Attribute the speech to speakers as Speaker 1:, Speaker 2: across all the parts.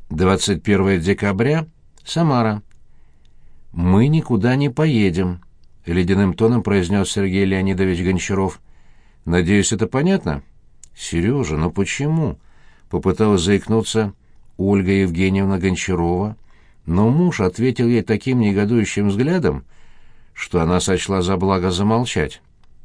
Speaker 1: 21 декабря, Самара. «Мы никуда не поедем», — ледяным тоном произнес Сергей Леонидович Гончаров. «Надеюсь, это понятно?» «Сережа, но почему?» — попыталась заикнуться Ольга Евгеньевна Гончарова, но муж ответил ей таким негодующим взглядом, что она сочла за благо замолчать.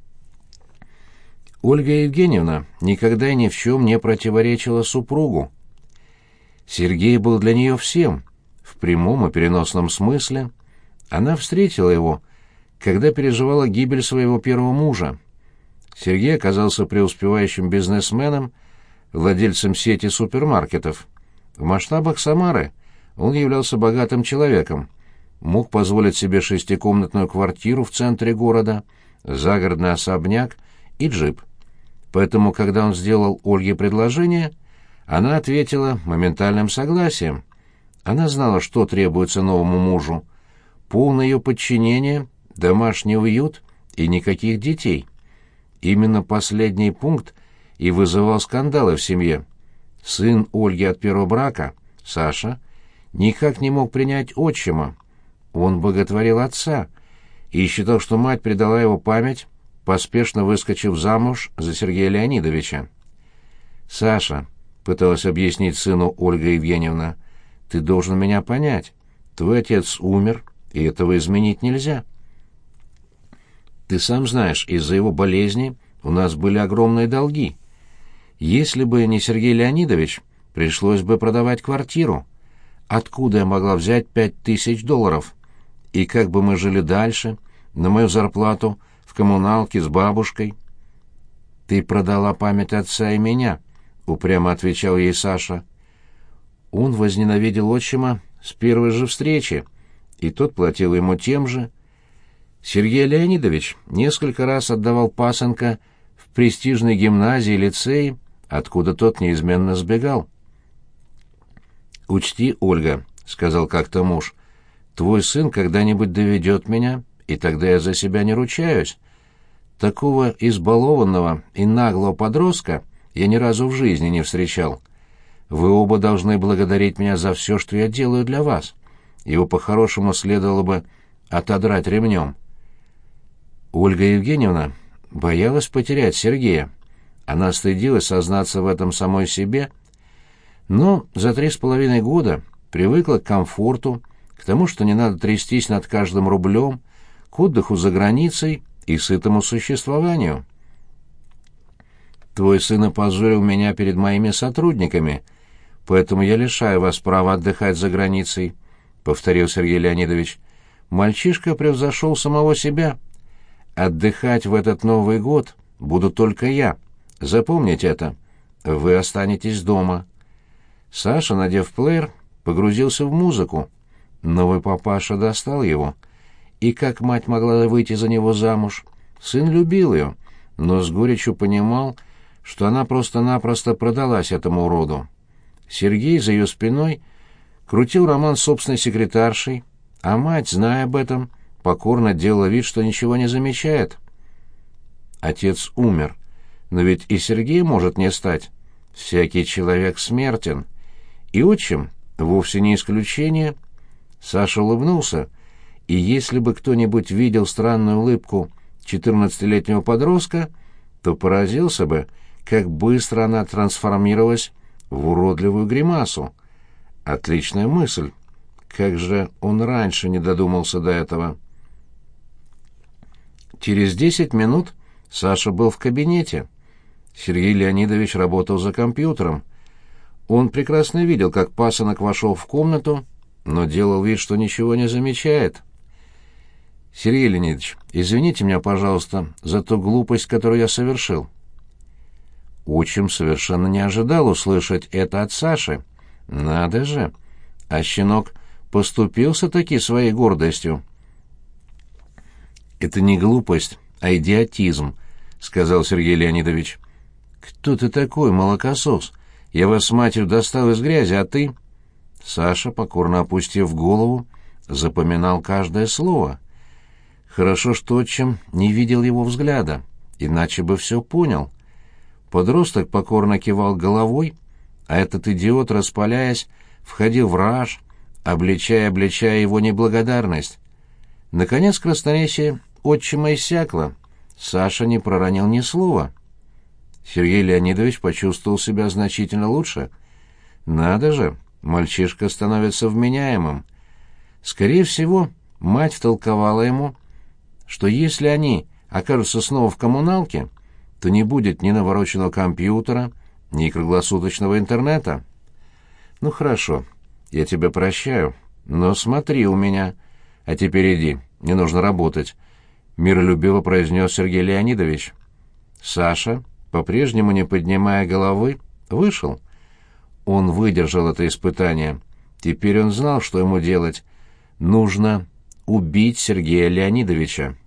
Speaker 1: Ольга Евгеньевна никогда и ни в чем не противоречила супругу. Сергей был для нее всем, в прямом и переносном смысле. Она встретила его, когда переживала гибель своего первого мужа. Сергей оказался преуспевающим бизнесменом, владельцем сети супермаркетов. В масштабах Самары он являлся богатым человеком, мог позволить себе 6-комнатную квартиру в центре города, загородный особняк и джип. Поэтому, когда он сделал Ольге предложение, она ответила моментальным согласием. Она знала, что требуется новому мужу: полное ее подчинение, домашний уют и никаких детей. Именно последний пункт и вызывал скандалы в семье. Сын Ольги от первого брака, Саша, никак не мог принять отчима. Он боготворил отца и считал, что мать предала его память, поспешно выскочив замуж за Сергея Леонидовича. «Саша», — пыталась объяснить сыну Ольга Евгеньевна, — «ты должен меня понять. Твой отец умер, и этого изменить нельзя. Ты сам знаешь, из-за его болезни у нас были огромные долги. Если бы не Сергей Леонидович, пришлось бы продавать квартиру. Откуда я могла взять $5000? И как бы мы жили дальше, на мою зарплату, в коммуналке с бабушкой?» «Ты продала память отца и меня», — упрямо отвечал ей Саша. Он возненавидел отчима с первой же встречи, и тот платил ему тем же. Сергей Леонидович несколько раз отдавал пасынка в престижной гимназии и лицее, откуда тот неизменно сбегал. «Учти, Ольга», — сказал как-то муж, — «твой сын когда-нибудь доведет меня, и тогда я за себя не ручаюсь. Такого избалованного и наглого подростка я ни разу в жизни не встречал. Вы оба должны благодарить меня за все, что я делаю для вас. Его по-хорошему следовало бы отодрать ремнем». Ольга Евгеньевна боялась потерять Сергея. Она стыдилась сознаться в этом самой себе, но за 3,5 года привыкла к комфорту, к тому, что не надо трястись над каждым рублем, к отдыху за границей и сытому существованию. «Твой сын опозорил меня перед моими сотрудниками, поэтому я лишаю вас права отдыхать за границей», — повторил Сергей Леонидович. «Мальчишка превзошел самого себя. Отдыхать в этот Новый год буду только я. Запомните это. Вы останетесь дома». Саша, надев плеер, погрузился в музыку. Новый папаша достал его. И как мать могла выйти за него замуж? Сын любил ее, но с горечью понимал, что она просто-напросто продалась этому уроду. Сергей за ее спиной крутил роман с собственной секретаршей, а мать, зная об этом, покорно делала вид, что ничего не замечает. Отец умер, но ведь и Сергей может не стать. Всякий человек смертен. И отчим вовсе не исключение. Саша улыбнулся, и если бы кто-нибудь видел странную улыбку 14-летнего подростка, то поразился бы, как быстро она трансформировалась в уродливую гримасу. Отличная мысль. Как же он раньше не додумался до этого? Через 10 минут Саша был в кабинете. Сергей Леонидович работал за компьютером. Он прекрасно видел, как пасынок вошел в комнату, но делал вид, что ничего не замечает. «Сергей Леонидович, извините меня, пожалуйста, за ту глупость, которую я совершил». Отчим совершенно не ожидал услышать это от Саши. Надо же! А щенок поступился-таки своей гордостью. «Это не глупость, а идиотизм», — сказал Сергей Леонидович. «Кто ты такой, молокосос? Я вас с матерью достал из грязи, а ты...» Саша, покорно опустив голову, запоминал каждое слово. Хорошо, что отчим не видел его взгляда, иначе бы все понял. Подросток покорно кивал головой, а этот идиот, распаляясь, входил в раж, обличая его неблагодарность. Наконец красноречие отчима иссякло. Саша не проронил ни слова. Сергей Леонидович почувствовал себя значительно лучше. Надо же, мальчишка становится вменяемым. Скорее всего, мать втолковала ему, что если они окажутся снова в коммуналке, то не будет ни навороченного компьютера, ни круглосуточного интернета. Ну хорошо, я тебя прощаю, но смотри у меня. А теперь иди, мне нужно работать, — миролюбиво произнес Сергей Леонидович. Саша, по-прежнему не поднимая головы, вышел. Он выдержал это испытание. Теперь он знал, что ему делать. Нужно убить Сергея Леонидовича.